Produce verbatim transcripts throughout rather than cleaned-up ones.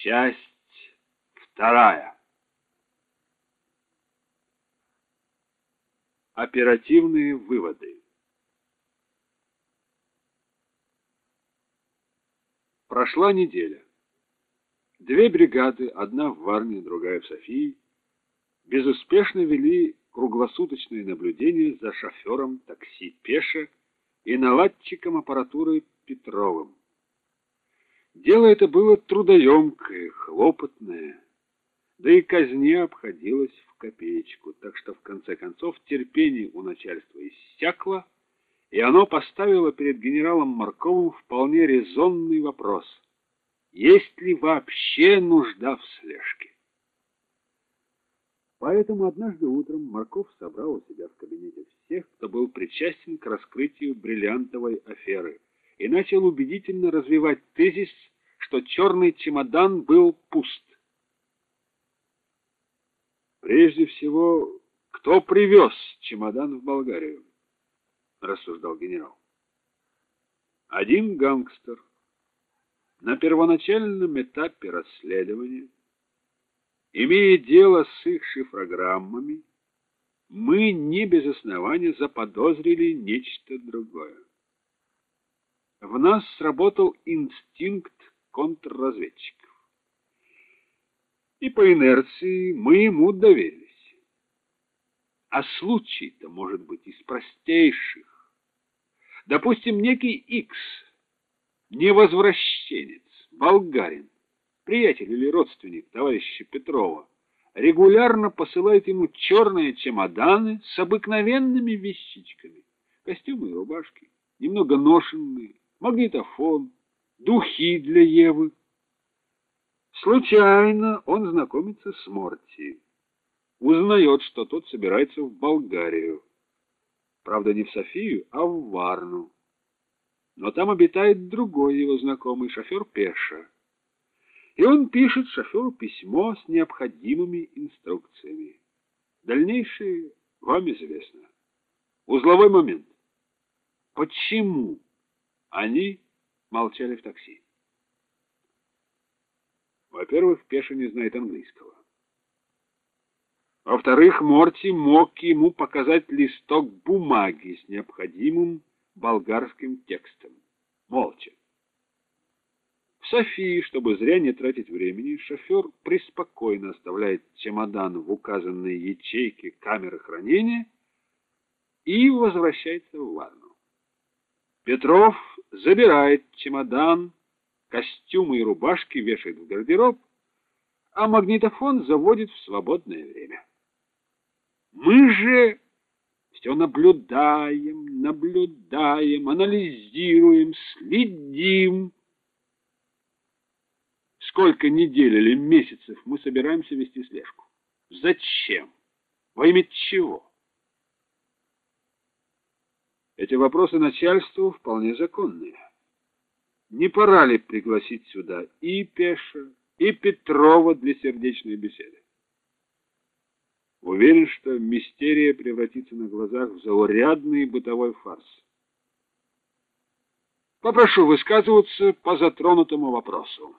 Часть вторая. Оперативные выводы. Прошла неделя. Две бригады, одна в Варне, другая в Софии, безуспешно вели круглосуточное наблюдение за шофером такси Пеша и наладчиком аппаратуры Петровым. Дело это было трудоемкое, хлопотное, да и казне обходилось в копеечку, так что в конце концов терпение у начальства иссякло, и оно поставило перед генералом Марковым вполне резонный вопрос: есть ли вообще нужда в слежке? Поэтому однажды утром Марков собрал у себя в кабинете всех, кто был причастен к раскрытию бриллиантовой аферы, и начал убедительно развивать тезис, что черный чемодан был пуст. Прежде всего, кто привез чемодан в Болгарию, рассуждал генерал. Один гангстер. На первоначальном этапе расследования, имея дело с их шифрограммами, мы не без основания заподозрили нечто другое. В нас сработал инстинкт контрразведчиков. И по инерции мы ему доверились. А случай-то может быть из простейших. Допустим, некий Икс, невозвращенец, болгарин, приятель или родственник товарища Петрова, регулярно посылает ему черные чемоданы с обыкновенными вещичками: костюмы и рубашки, немного ношенные, магнитофон, духи для Евы. Случайно он знакомится с Морти, узнает, что тот собирается в Болгарию. Правда, не в Софию, а в Варну. Но там обитает другой его знакомый, шофер Пеша. И он пишет шоферу письмо с необходимыми инструкциями. Дальнейшее вам известно. Узловой момент. Почему они молчали в такси? Во-первых, Пеша не знает английского. Во-вторых, Морти мог ему показать листок бумаги с необходимым болгарским текстом. Молча. В Софии, чтобы зря не тратить времени, шофер преспокойно оставляет чемодан в указанной ячейке камеры хранения и возвращается в Варну. Петров забирает чемодан, костюмы и рубашки вешает в гардероб, а магнитофон заводит в свободное время. Мы же все наблюдаем, наблюдаем, анализируем, следим. Сколько недель или месяцев мы собираемся вести слежку? Зачем? Во имя чего? Эти вопросы начальству вполне законные. Не пора ли пригласить сюда и Пеша, и Петрова для сердечной беседы? Уверен, что мистерия превратится на глазах в заурядный бытовой фарс. Попрошу высказываться по затронутому вопросу.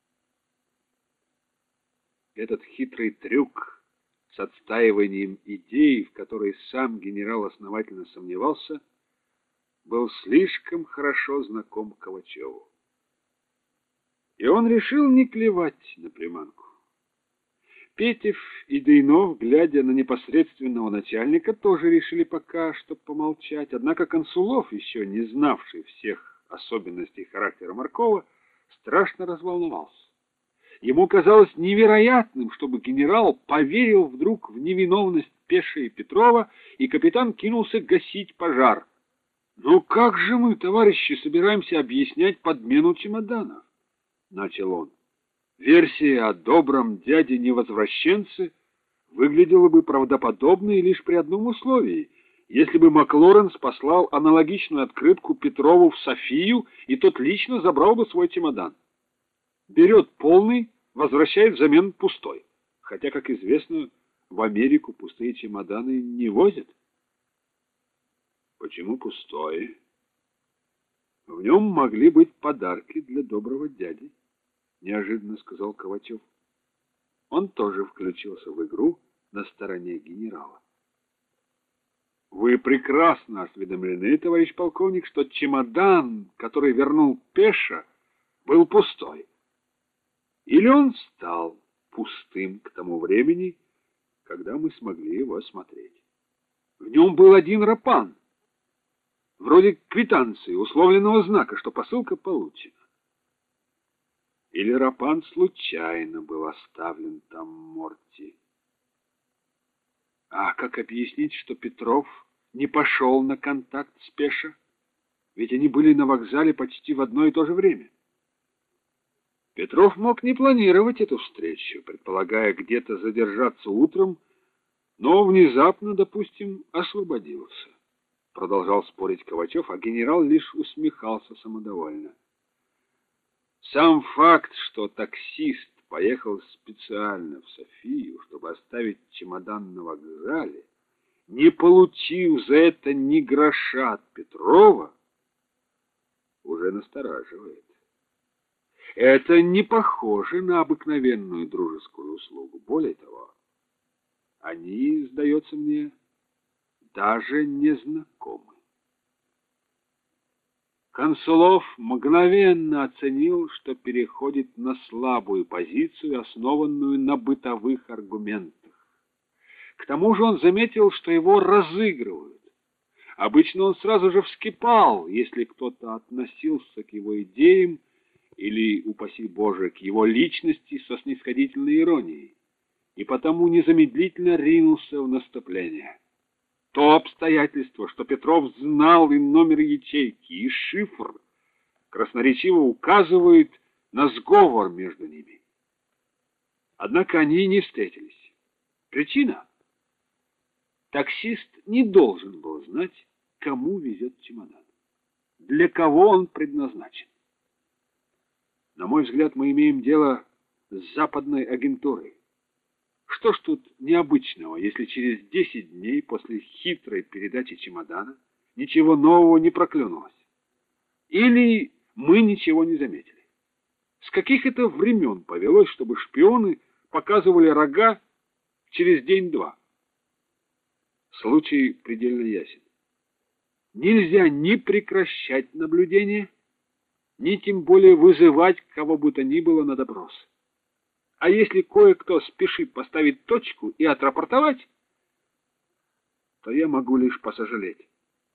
Этот хитрый трюк с отстаиванием идей, в которой сам генерал основательно сомневался, был слишком хорошо знаком Ковачеву. И он решил не клевать на приманку. Петев и Дейнов, глядя на непосредственного начальника, тоже решили пока что помолчать. Однако Консулов, еще не знавший всех особенностей характера Маркова, страшно разволновался. Ему казалось невероятным, чтобы генерал поверил вдруг в невиновность Пеши и Петрова, и капитан кинулся гасить пожар. «Ну как же мы, товарищи, собираемся объяснять подмену чемоданов?» — начал он. Версия о добром дяде-невозвращенце выглядела бы правдоподобной лишь при одном условии: если бы Маклоренс послал аналогичную открытку Петрову в Софию, и тот лично забрал бы свой чемодан. Берет полный, возвращает взамен пустой. Хотя, как известно, в Америку пустые чемоданы не возят. Почему пустой? В нем могли быть подарки для доброго дяди. неожиданно сказал Ковачев. Он тоже включился в игру на стороне генерала. Вы прекрасно осведомлены, товарищ полковник, что чемодан, который вернул Пеша, был пустой. Или он стал пустым к тому времени, когда мы смогли его осмотреть. В нем был один рапан, вроде квитанции, условленного знака, что посылка получена. Или рапан случайно был оставлен там Морти. А как объяснить, что Петров не пошел на контакт с Пеша? Ведь они были на вокзале почти в одно и то же время. Петров мог не планировать эту встречу, предполагая где-то задержаться утром, но внезапно, допустим, освободился. Продолжал спорить Ковачев, а генерал лишь усмехался самодовольно. Сам факт, что таксист поехал специально в Софию, чтобы оставить чемодан на вокзале, не получив за это ни гроша от Петрова, уже настораживает. Это не похоже на обыкновенную дружескую услугу. Более того, они, сдается мне, даже не знакомы. Консулов мгновенно оценил, что переходит на слабую позицию, основанную на бытовых аргументах. К тому же он заметил, что его разыгрывают. Обычно он сразу же вскипал, если кто-то относился к его идеям или, упаси Боже, к его личности со снисходительной иронией, и потому незамедлительно ринулся в наступление. То обстоятельство, что Петров знал и номер ячейки, и шифр, красноречиво указывает на сговор между ними. Однако они не встретились. Причина? Таксист не должен был знать, кому везет чемодан, для кого он предназначен. На мой взгляд, мы имеем дело с западной агентурой. Что ж тут необычного, если через десять дней после хитрой передачи чемодана ничего нового не проклюнулось? Или мы ничего не заметили? С каких это времен повелось, чтобы шпионы показывали рога через день-два? Случай предельно ясен. Нельзя ни прекращать наблюдение, ни тем более вызывать кого бы то ни было на допрос. А если кое-кто спешит поставить точку и отрапортовать, то я могу лишь посожалеть.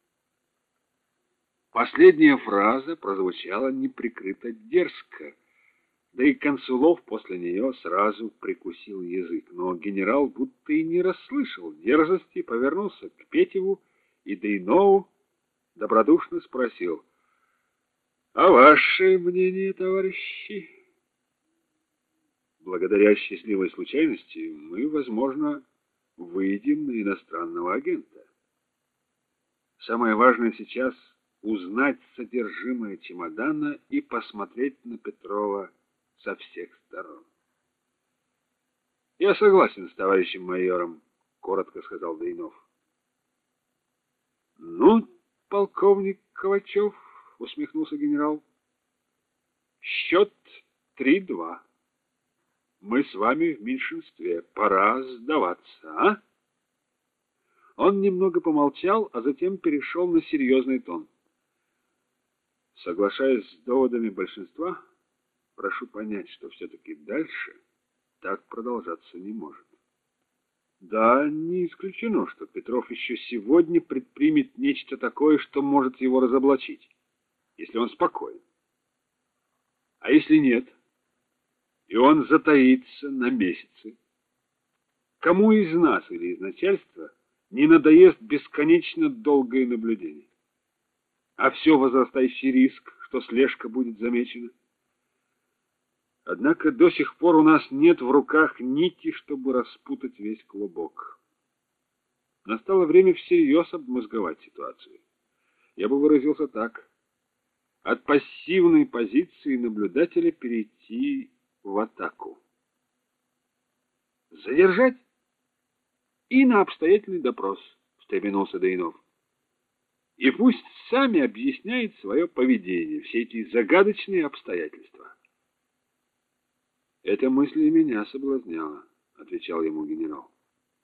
Последняя фраза прозвучала неприкрыто дерзко, да и Консулов после нее сразу прикусил язык. Но генерал будто и не расслышал дерзости, повернулся к Петеву и Дейнову, добродушно спросил: «А ваше мнение, товарищи?» Благодаря счастливой случайности мы, возможно, выйдем на иностранного агента. Самое важное сейчас — узнать содержимое чемодана и посмотреть на Петрова со всех сторон. «Я согласен с товарищем майором», — коротко сказал Дейнов. «Ну, полковник Ковачев», — усмехнулся генерал, — «счет три-два. Мы с вами в меньшинстве. Пора сдаваться, а?» Он немного помолчал, а затем перешел на серьезный тон. «Соглашаясь с доводами большинства, прошу понять, что все-таки дальше так продолжаться не может. Да, не исключено, что Петров еще сегодня предпримет нечто такое, что может его разоблачить, если он спокоен. А если нет, и он затаится на месяцы? Кому из нас или из начальства не надоест бесконечно долгое наблюдение? А все возрастающий риск, что слежка будет замечена. Однако до сих пор у нас нет в руках нити, чтобы распутать весь клубок. Настало время всерьез обмозговать ситуацию. Я бы выразился так: от пассивной позиции наблюдателя перейти в атаку. Задержать и на обстоятельный допрос, встрепенулся Дейнов. И пусть сами объясняет свое поведение, все эти загадочные обстоятельства. Эта мысль и меня соблазняла, отвечал ему генерал.